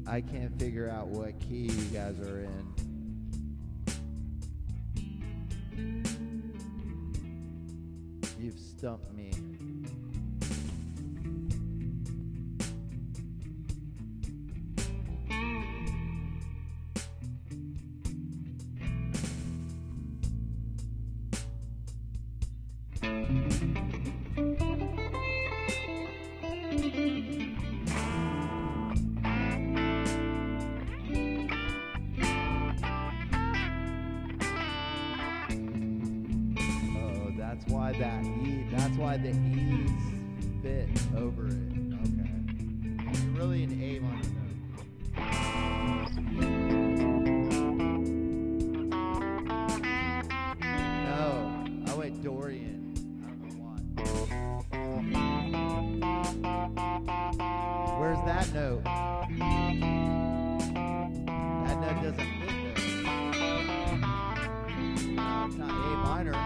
I can't figure out what key you guys are in. You've stumped me. That's why the E's fit over it. Okay. You're really an A minor note. No, I went Dorian. I don't know why. Where's that note? That note doesn't fit there. It's not A minor.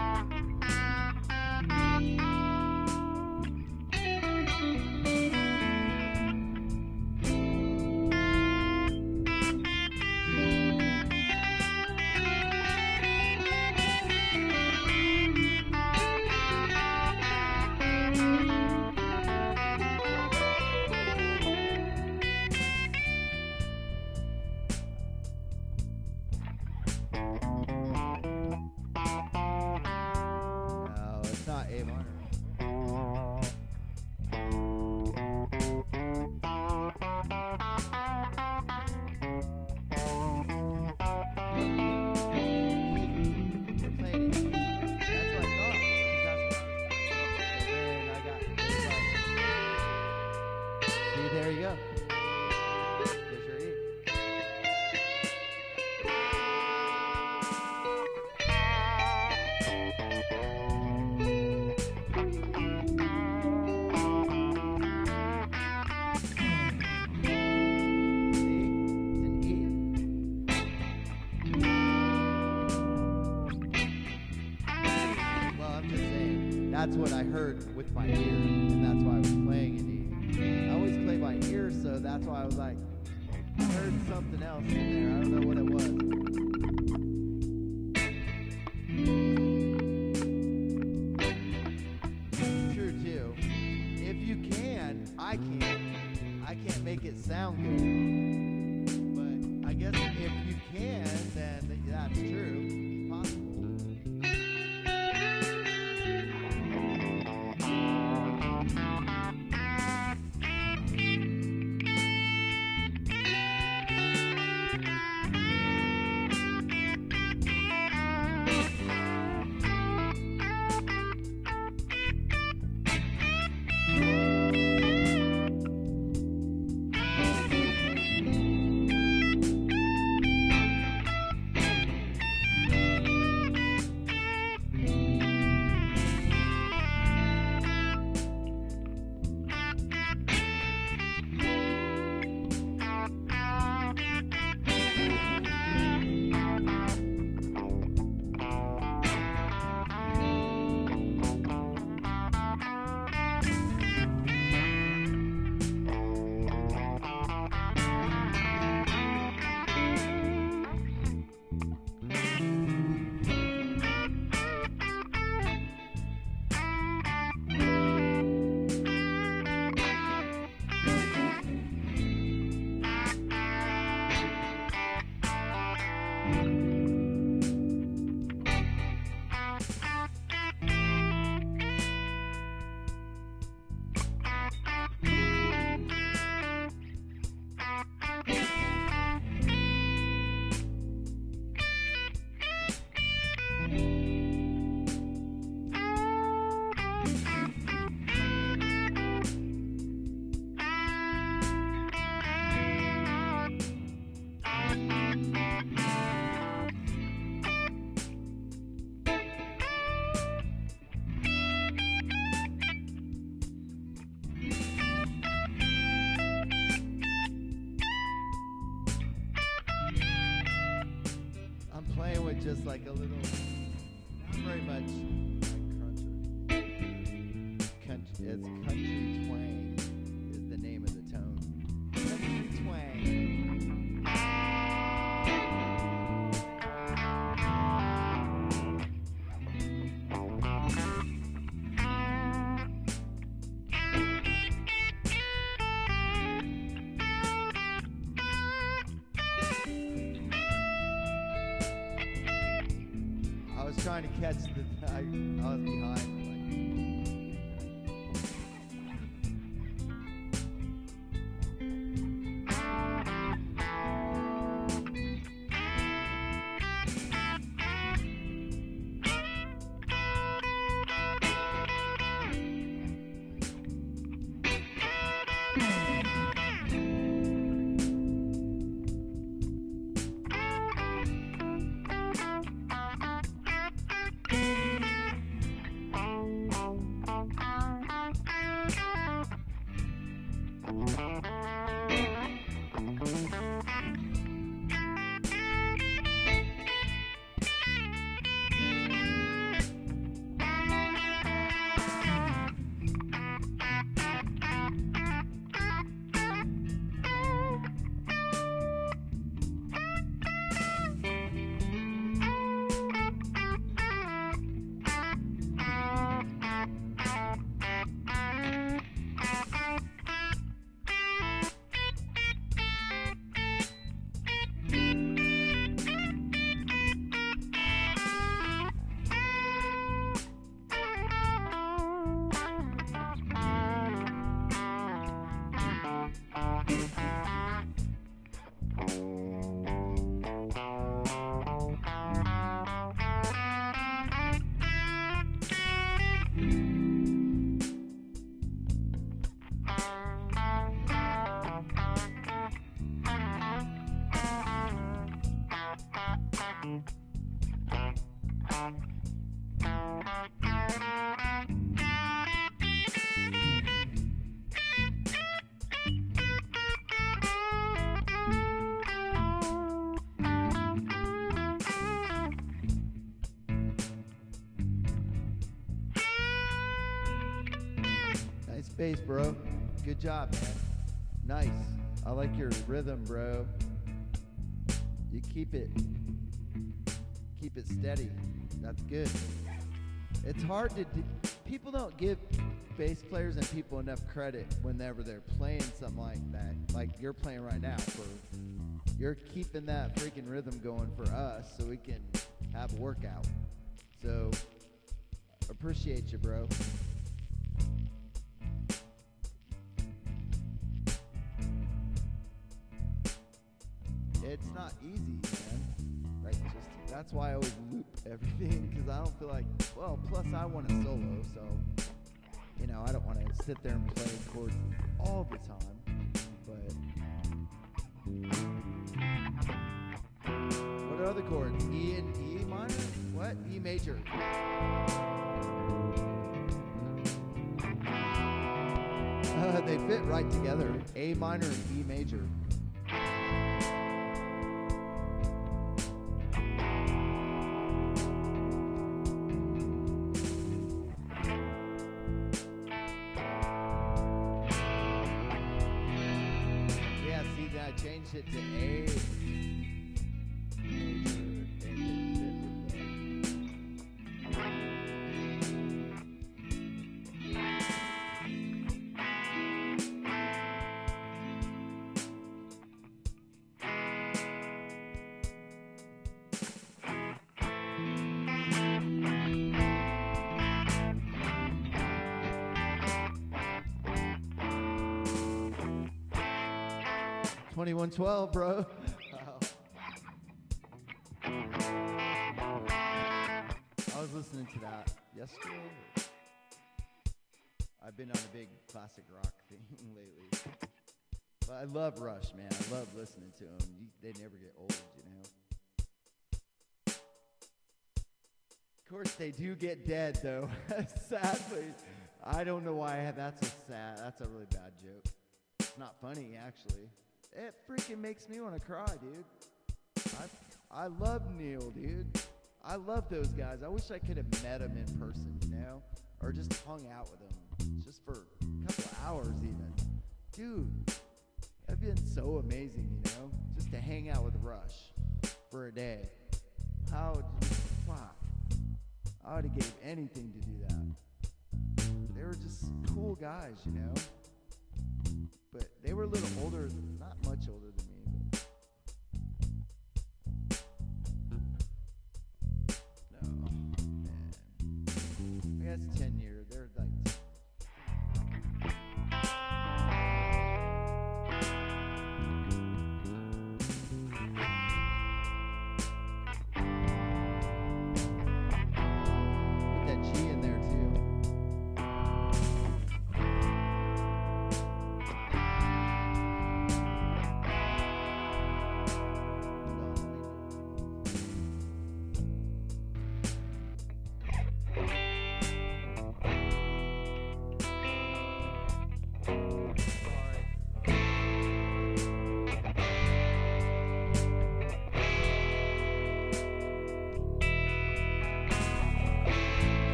There you go. There's your E. That's what I heard with my ear, and that's why I was playing an E. I always play by ear, so that's why I was like, I heard something else in there. I don't know what it was. True too. If you can, I can't make it sound good. But I guess if you can, then that's true. It's possible. Just like a little, not very much like country. It's country twang is the name of the tone. Country twang. trying to catch the. I was behind. Bass, bro. Good job, man. Nice. I like your rhythm, bro. You keep it steady. That's good. It's hard to do. People don't give bass players and people enough credit whenever they're playing something like that, like you're playing right now. You're keeping that freaking rhythm going for us so we can have a workout. So appreciate you, bro. It's not easy, man. Like, that's why I always loop everything, because I don't feel like, well, plus I want to solo, so, you know, I don't want to sit there and play chords all the time, but what are other chords? E and E minor? What? E major. They fit right together. A minor and E major. Changed it to A major and it fit. 2112, bro. I was listening to that yesterday. I've been on a big classic rock thing lately. But I love Rush, man. I love listening to them. They never get old, you know. Of course, they do get dead, though. Sadly. I don't know why that's a really bad joke. It's not funny, actually. It freaking makes me want to cry, dude. I love Neil, dude. I love those guys. I wish I could have met them in person, you know? Or just hung out with them. Just for a couple of hours, even. Dude, that'd been so amazing, you know? Just to hang out with Rush for a day. Fuck. I would have gave anything to do that. They were just cool guys, you know? But they were a little older, not much older than me, but no.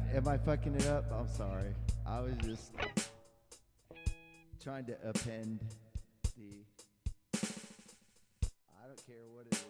Am I fucking it up? I'm sorry. I was just trying to append the. I don't care what it is,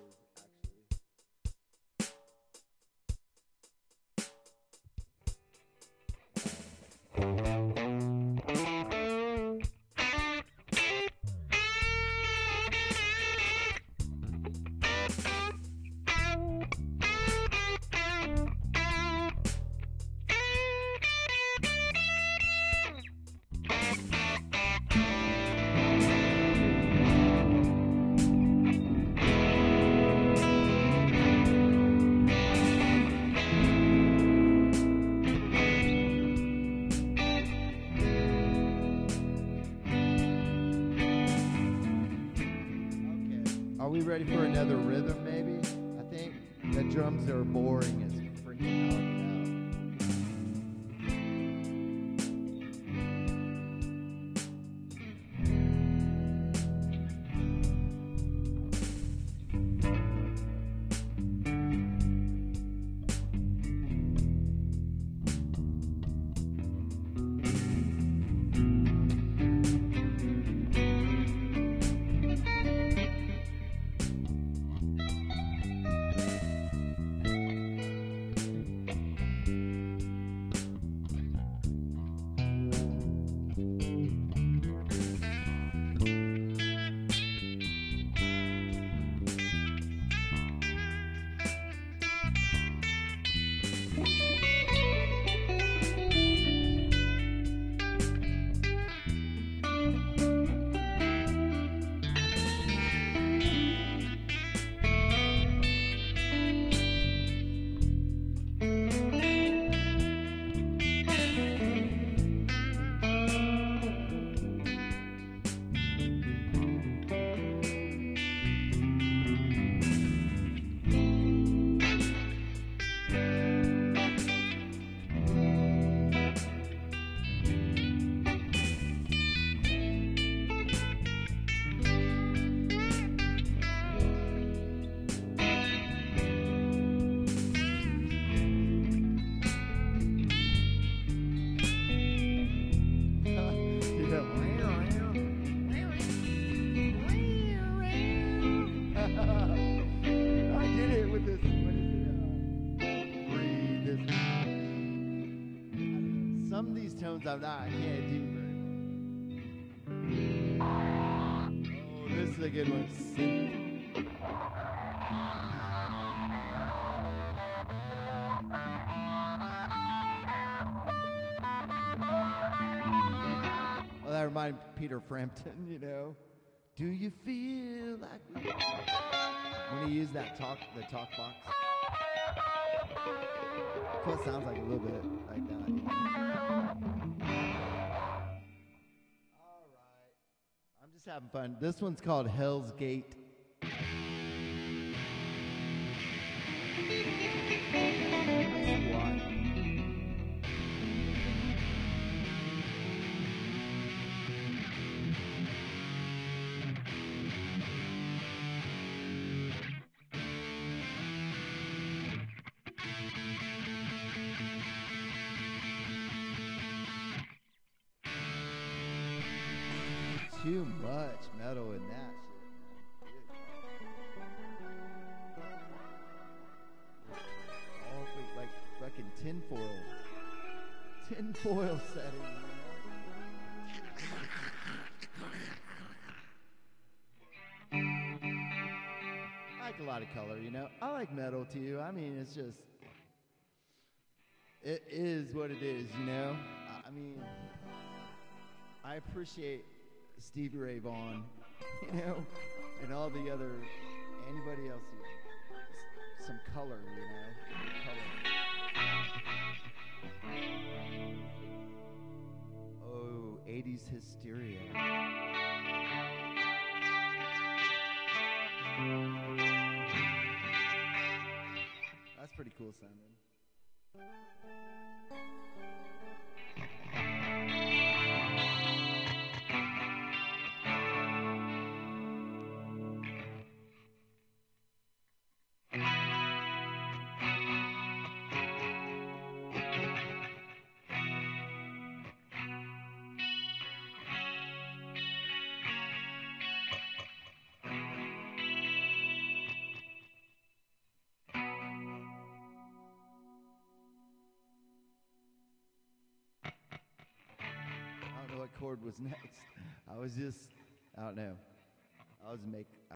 Are we ready for another rhythm, maybe? I think the drums are boring as freaking hell. Tones I'm not, I can't do very well. Oh, this is a good one. Well, that reminded Peter Frampton, you know. Do you feel like when he used that talk box? So it sounds like a little bit like that. You know? All right. I'm just having fun. This one's called Hell's Gate. Too much metal in that shit. All like fucking tinfoil setting. I like a lot of color, you know. I like metal too. I mean, it's just, it is what it is, you know. I mean, I appreciate Stevie Ray Vaughan, you know, and all the other, anybody else, some color, you know, color. Oh, 80s hysteria. That's pretty cool sounding. chord was next. I was just, I don't know. I was